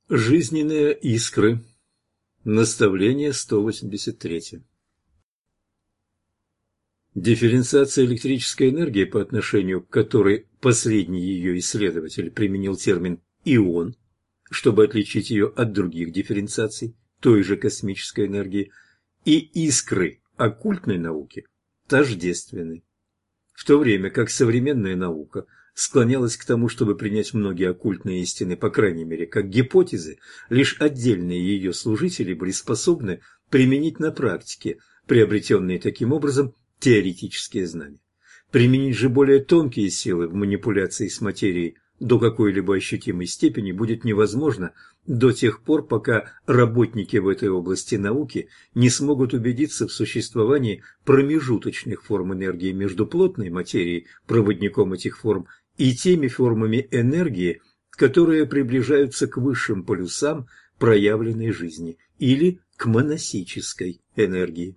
Жизненные искры. Наставление 183. Дифференциация электрической энергии, по отношению к которой последний ее исследователь применил термин «ион», чтобы отличить ее от других дифференциаций той же космической энергии, и искры оккультной науки тождественны. В то время как современная наука склонялась к тому, чтобы принять многие оккультные истины, по крайней мере, как гипотезы, лишь отдельные ее служители были способны применить на практике приобретенные таким образом теоретические знания. Применить же более тонкие силы в манипуляции с материей до какой-либо ощутимой степени будет невозможно до тех пор, пока работники в этой области науки не смогут убедиться в существовании промежуточных форм энергии между плотной материей, проводником этих форм, и теми формами энергии, которые приближаются к высшим полюсам проявленной жизни или к монасической энергии.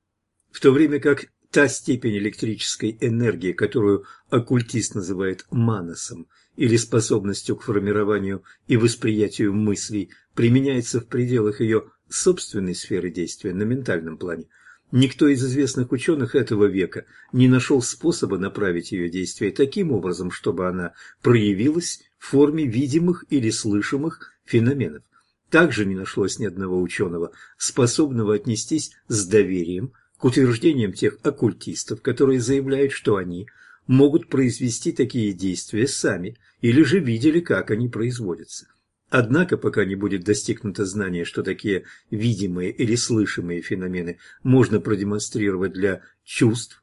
В то время как та степень электрической энергии, которую оккультист называет манасом, или способностью к формированию и восприятию мыслей, применяется в пределах ее собственной сферы действия на ментальном плане, никто из известных ученых этого века не нашел способа направить ее действие таким образом, чтобы она проявилась в форме видимых или слышимых феноменов. Также не нашлось ни одного ученого, способного отнестись с доверием к утверждениям тех оккультистов, которые заявляют, что они могут произвести такие действия сами или же видели, как они производятся. Однако, пока не будет достигнуто знание, что такие видимые или слышимые феномены можно продемонстрировать для чувств,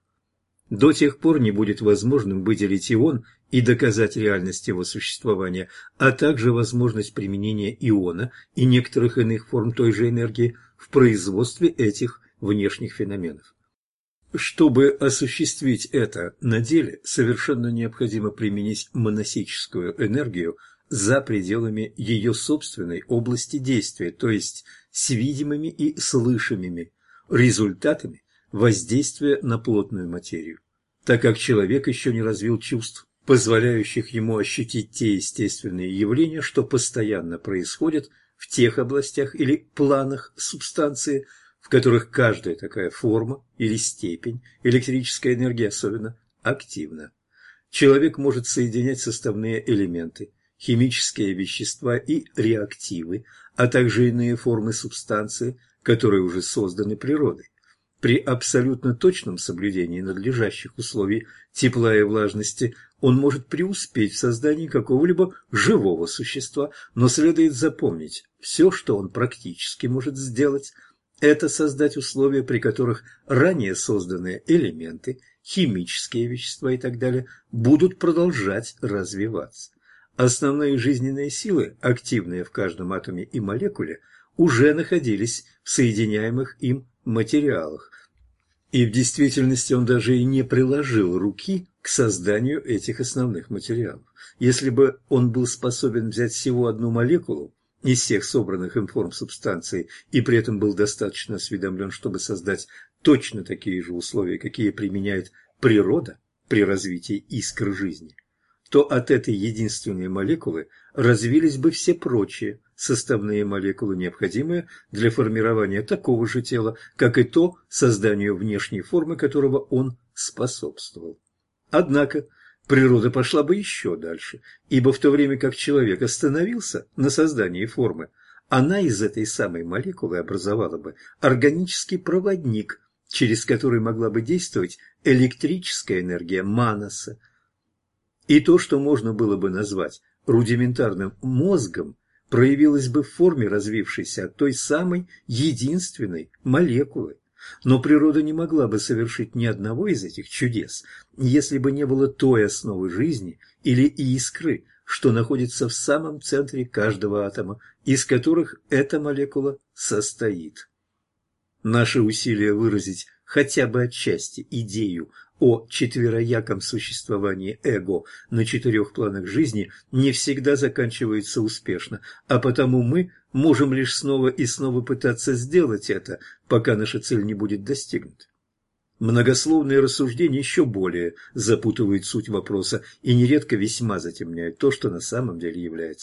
до тех пор не будет возможным выделить ион и доказать реальность его существования, а также возможность применения иона и некоторых иных форм той же энергии в производстве этих внешних феноменов. Чтобы осуществить это на деле, совершенно необходимо применить монасическую энергию за пределами ее собственной области действия, то есть с видимыми и слышимыми результатами воздействия на плотную материю. Так как человек еще не развил чувств, позволяющих ему ощутить те естественные явления, что постоянно происходят в тех областях или планах субстанции, в которых каждая такая форма или степень электрической энергии особенно активна. Человек может соединять составные элементы, химические вещества и реактивы, а также иные формы субстанции, которые уже созданы природой. При абсолютно точном соблюдении надлежащих условий тепла и влажности он может преуспеть в создании какого-либо живого существа, но следует запомнить, все, что он практически может сделать, это создать условия, при которых ранее созданные элементы, химические вещества и так далее будут продолжать развиваться. Основные жизненные силы, активные в каждом атоме и молекуле, уже находились в соединяемых им материалах, и в действительности он даже и не приложил руки к созданию этих основных материалов. Если бы он был способен взять всего одну молекулу из всех собранных им форм субстанции и при этом был достаточно осведомлен, чтобы создать точно такие же условия, какие применяет природа при развитии искр жизни, то от этой единственной молекулы развились бы все прочие составные молекулы, необходимые для формирования такого же тела, как и то, созданию внешней формы которого он способствовал. Однако природа пошла бы еще дальше, ибо в то время как человек остановился на создании формы, она из этой самой молекулы образовала бы органический проводник, через который могла бы действовать электрическая энергия манаса. И то, что можно было бы назвать рудиментарным мозгом, проявилось бы в форме, развившейся от той самой единственной молекулы. Но природа не могла бы совершить ни одного из этих чудес, если бы не было той основы жизни или искры, что находится в самом центре каждого атома, из которых эта молекула состоит. Наши усилия выразить хотя бы отчасти идею о четверояком существовании эго на четырех планах жизни не всегда заканчивается успешно, а потому мы можем лишь снова и снова пытаться сделать это, пока наша цель не будет достигнута. Многословные рассуждения еще более запутывают суть вопроса и нередко весьма затемняют то, что на самом деле является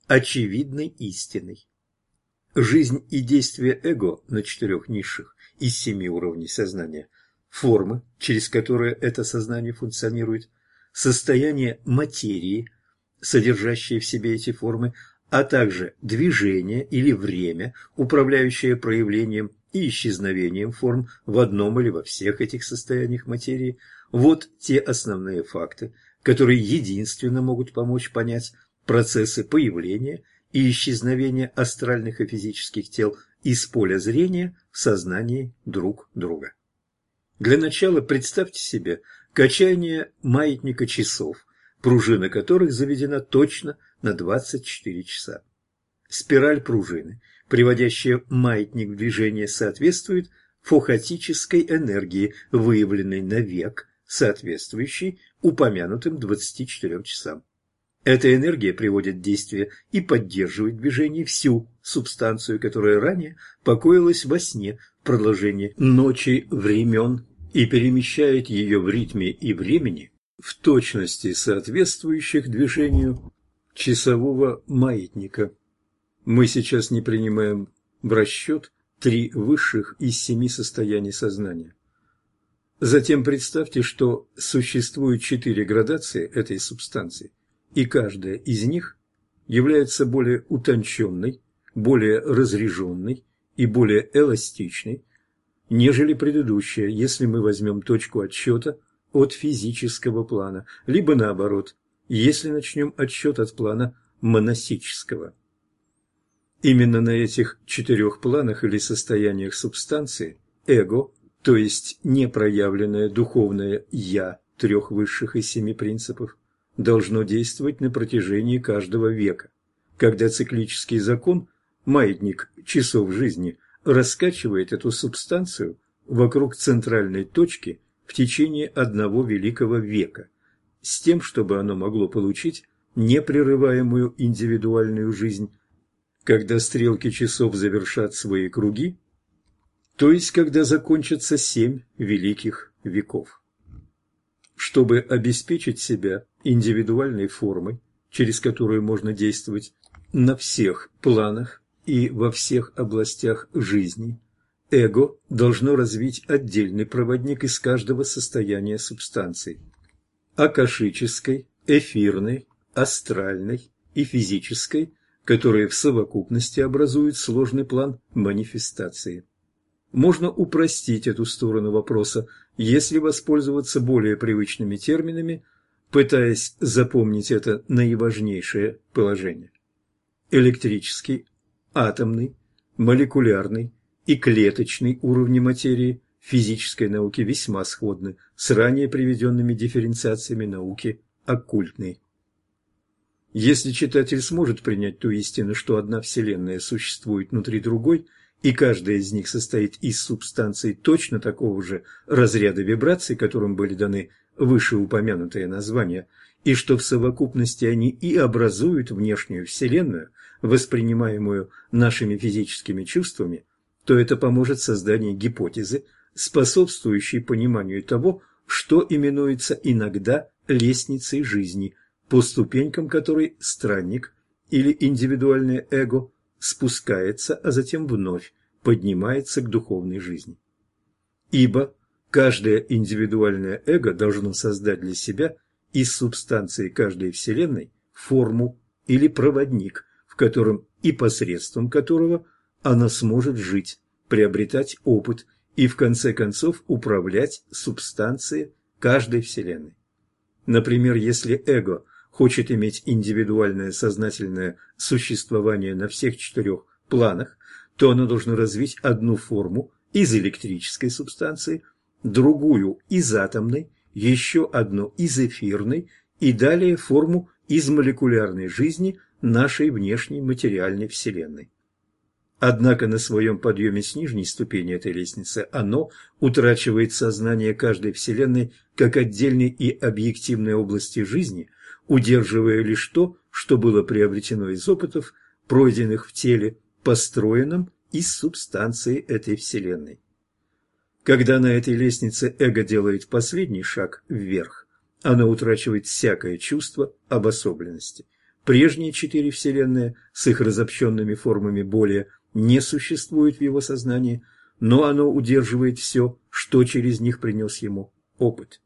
очевидной истиной. Жизнь и действие эго на 4 низших из 7 уровней сознания, формы, через которые это сознание функционирует, состояние материи, содержащее в себе эти формы, а также движение или время, управляющее проявлением и исчезновением форм в одном или во всех этих состояниях материи, вот те основные факты, которые единственно могут помочь понять процессы появления и исчезновения астральных и физических тел из поля зрения в сознании друг друга. Для начала представьте себе качание маятника часов, пружина которых заведена точно на 24 часа. Спираль пружины, приводящая маятник в движение, соответствует фохотической энергии, выявленной на век, соответствующей упомянутым 24 часам. Эта энергия приводит в действие и поддерживает в движении всю субстанцию, которая ранее покоилась во сне в продолжении ночи времен, и перемещает ее в ритме и времени в точности соответствующих движению часового маятника. Мы сейчас не принимаем в расчет 3 высших из 7 состояний сознания. Затем представьте, что существует 4 градации этой субстанции, и каждая из них является более утонченной, более разряженной и более эластичной, нежели предыдущая, если мы возьмем точку отсчета от физического плана, либо наоборот, если начнем отсчет от плана монасического. Именно на этих 4 планах или состояниях субстанции эго, то есть непроявленное духовное «я» 3 высших из 7 принципов, должно действовать на протяжении каждого века, когда циклический закон, маятник часов жизни, раскачивает эту субстанцию вокруг центральной точки в течение одного великого века, с тем, чтобы оно могло получить непрерываемую индивидуальную жизнь, когда стрелки часов завершат свои круги, то есть когда закончатся 7 великих веков. Чтобы обеспечить себя индивидуальной формой, через которую можно действовать на всех планах и во всех областях жизни, эго должно развить отдельный проводник из каждого состояния субстанций – акашической, эфирной, астральной и физической, которые в совокупности образуют сложный план манифестации. Можно упростить эту сторону вопроса, если воспользоваться более привычными терминами, пытаясь запомнить это наиважнейшее положение. Электрический, атомный, молекулярный и клеточный уровни материи в физической науке весьма сходны с ранее приведенными дифференциациями науки оккультной. Если читатель сможет принять ту истину, что одна Вселенная существует внутри другой, и каждая из них состоит из субстанций точно такого же разряда вибраций, которым были даны вышеупомянутые названия, и что в совокупности они и образуют внешнюю Вселенную, воспринимаемую нашими физическими чувствами, то это поможет созданию гипотезы, способствующей пониманию того, что именуется иногда лестницей жизни, по ступенькам которой странник или индивидуальное эго спускается, а затем вновь поднимается к духовной жизни. Ибо каждое индивидуальное эго должно создать для себя из субстанции каждой вселенной форму или проводник, в котором и посредством которого она сможет жить, приобретать опыт и в конце концов управлять субстанцией каждой вселенной. Например, если эго хочет иметь индивидуальное сознательное существование на всех 4 планах, то оно должно развить одну форму из электрической субстанции, другую из атомной, еще одну из эфирной и далее форму из молекулярной жизни нашей внешней материальной Вселенной. Однако на своем подъеме с нижней ступени этой лестницы оно утрачивает сознание каждой Вселенной как отдельной и объективной области жизни, удерживая лишь то, что было приобретено из опытов, пройденных в теле, построенном из субстанции этой Вселенной. Когда на этой лестнице эго делает последний шаг вверх, оно утрачивает всякое чувство обособленности, Прежние 4 вселенные с их разобщенными формами более не существуют в его сознании, но оно удерживает все, что через них принес ему опыт.